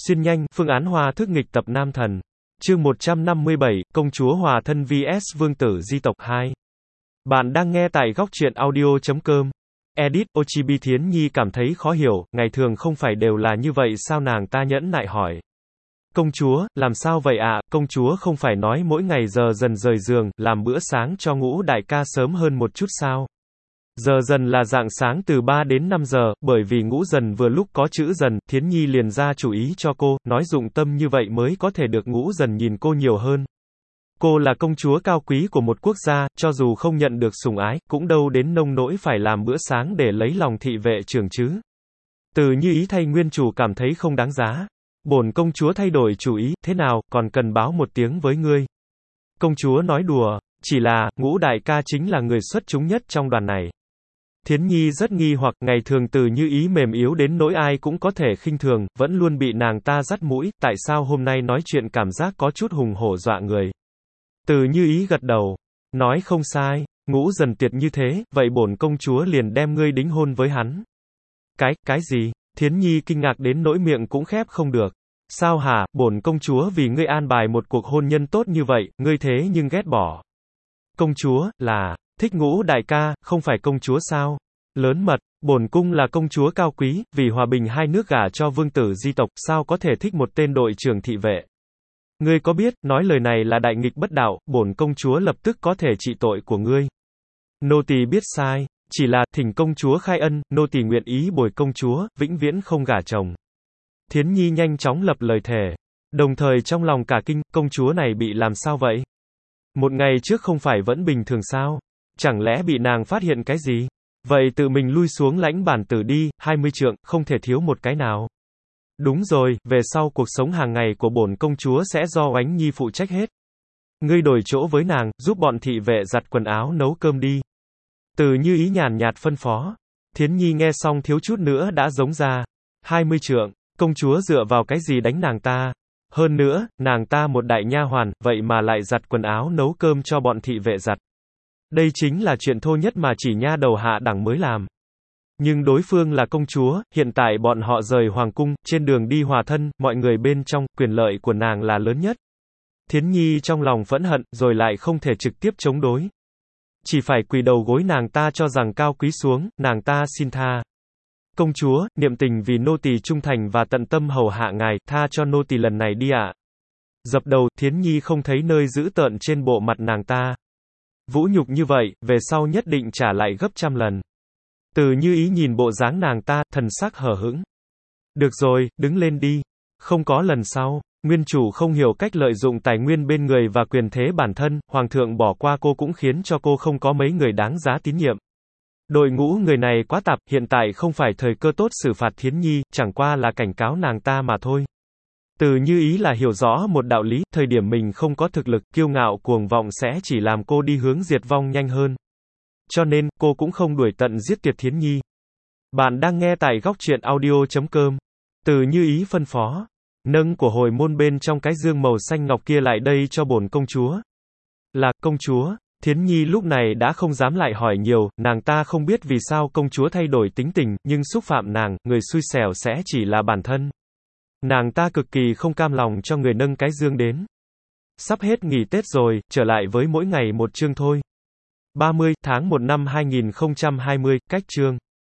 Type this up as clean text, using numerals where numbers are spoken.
Xuyên nhanh, phương án hòa thức nghịch tập nam thần. Chương 157, Công chúa hòa thân vs Vương tử di tộc 2. Bạn đang nghe tại góc truyện audio.com. Edit, Ochibi Thiến Nhi cảm thấy khó hiểu, ngày thường không phải đều là như vậy sao, nàng ta nhẫn nại hỏi. Công chúa, làm sao vậy ạ, công chúa không phải nói mỗi ngày giờ dần rời giường, làm bữa sáng cho Ngũ đại ca sớm hơn một chút sao? Giờ dần là rạng sáng từ 3 đến 5 giờ, bởi vì Ngũ dần vừa lúc có chữ dần, Thiến Nhi liền ra chủ ý cho cô, nói dụng tâm như vậy mới có thể được Ngũ dần nhìn cô nhiều hơn. Cô là công chúa cao quý của một quốc gia, cho dù không nhận được sủng ái, cũng đâu đến nông nỗi phải làm bữa sáng để lấy lòng thị vệ trưởng chứ. Từ Như Ý thay nguyên chủ cảm thấy không đáng giá. Bổn công chúa thay đổi chủ ý, thế nào, còn cần báo một tiếng với ngươi. Công chúa nói đùa, chỉ là, Ngũ đại ca chính là người xuất chúng nhất trong đoàn này. Thiến Nhi rất nghi hoặc, ngày thường Từ Như Ý mềm yếu đến nỗi ai cũng có thể khinh thường, vẫn luôn bị nàng ta dắt mũi, tại sao hôm nay nói chuyện cảm giác có chút hùng hổ dọa người. Từ Như Ý gật đầu, nói không sai, Ngũ dần tuyệt như thế, vậy bổn công chúa liền đem ngươi đính hôn với hắn. Cái gì? Thiến Nhi kinh ngạc đến nỗi miệng cũng khép không được. Sao hả, bổn công chúa vì ngươi an bài một cuộc hôn nhân tốt như vậy, ngươi thế nhưng ghét bỏ. Công chúa, là, thích Ngũ đại ca, không phải công chúa sao? Lớn mật, bổn cung là công chúa cao quý, vì hòa bình hai nước gả cho vương tử di tộc, sao có thể thích một tên đội trưởng thị vệ? Ngươi có biết, nói lời này là đại nghịch bất đạo, bổn công chúa lập tức có thể trị tội của ngươi. Nô tỳ biết sai, chỉ là, thỉnh công chúa khai ân, nô tỳ nguyện ý bồi công chúa, vĩnh viễn không gả chồng. Thiến Nhi nhanh chóng lập lời thề. Đồng thời trong lòng cả kinh, công chúa này bị làm sao vậy? Một ngày trước không phải vẫn bình thường sao? Chẳng lẽ bị nàng phát hiện cái gì? Vậy tự mình lui xuống lãnh bản tử đi, 20 trượng, không thể thiếu một cái nào. Đúng rồi, về sau cuộc sống hàng ngày của bổn công chúa sẽ do Oánh Nhi phụ trách hết. Ngươi đổi chỗ với nàng, giúp bọn thị vệ giặt quần áo nấu cơm đi. Từ Như Ý nhàn nhạt phân phó. Thiến Nhi nghe xong thiếu chút nữa đã giống ra. 20 trượng, công chúa dựa vào cái gì đánh nàng ta? Hơn nữa, nàng ta một đại nha hoàn, vậy mà lại giặt quần áo nấu cơm cho bọn thị vệ giặt. Đây chính là chuyện thô nhất mà chỉ nha đầu hạ đẳng mới làm. Nhưng đối phương là công chúa, hiện tại bọn họ rời hoàng cung, trên đường đi hòa thân, mọi người bên trong, quyền lợi của nàng là lớn nhất. Thiến Nhi trong lòng phẫn hận, rồi lại không thể trực tiếp chống đối. Chỉ phải quỳ đầu gối nàng ta cho rằng cao quý xuống, nàng ta xin tha. Công chúa, niệm tình vì nô tỳ trung thành và tận tâm hầu hạ ngài, tha cho nô tỳ lần này đi ạ. Dập đầu, Thiến Nhi không thấy nơi dữ tợn trên bộ mặt nàng ta. Vũ nhục như vậy, về sau nhất định trả lại gấp trăm lần. Từ Như Ý nhìn bộ dáng nàng ta, thần sắc hờ hững. Được rồi, đứng lên đi. Không có lần sau. Nguyên chủ không hiểu cách lợi dụng tài nguyên bên người và quyền thế bản thân, hoàng thượng bỏ qua cô cũng khiến cho cô không có mấy người đáng giá tín nhiệm. Đội ngũ người này quá tạp, hiện tại không phải thời cơ tốt xử phạt Thiến Nhi, chẳng qua là cảnh cáo nàng ta mà thôi. Từ Như Ý là hiểu rõ một đạo lý, thời điểm mình không có thực lực, kiêu ngạo cuồng vọng sẽ chỉ làm cô đi hướng diệt vong nhanh hơn. Cho nên, cô cũng không đuổi tận giết tuyệt Thiến Nhi. Bạn đang nghe tại góc truyện audio.com. Từ Như Ý phân phó. Nâng của hồi môn bên trong cái dương màu xanh ngọc kia lại đây cho bổn công chúa. Là, công chúa. Thiến Nhi lúc này đã không dám lại hỏi nhiều, nàng ta không biết vì sao công chúa thay đổi tính tình, nhưng xúc phạm nàng, người xui xẻo sẽ chỉ là bản thân. Nàng ta cực kỳ không cam lòng cho người nâng cái dương đến. Sắp hết nghỉ Tết rồi, trở lại với mỗi ngày một chương thôi. 30 tháng 1 năm 2020, cách chương.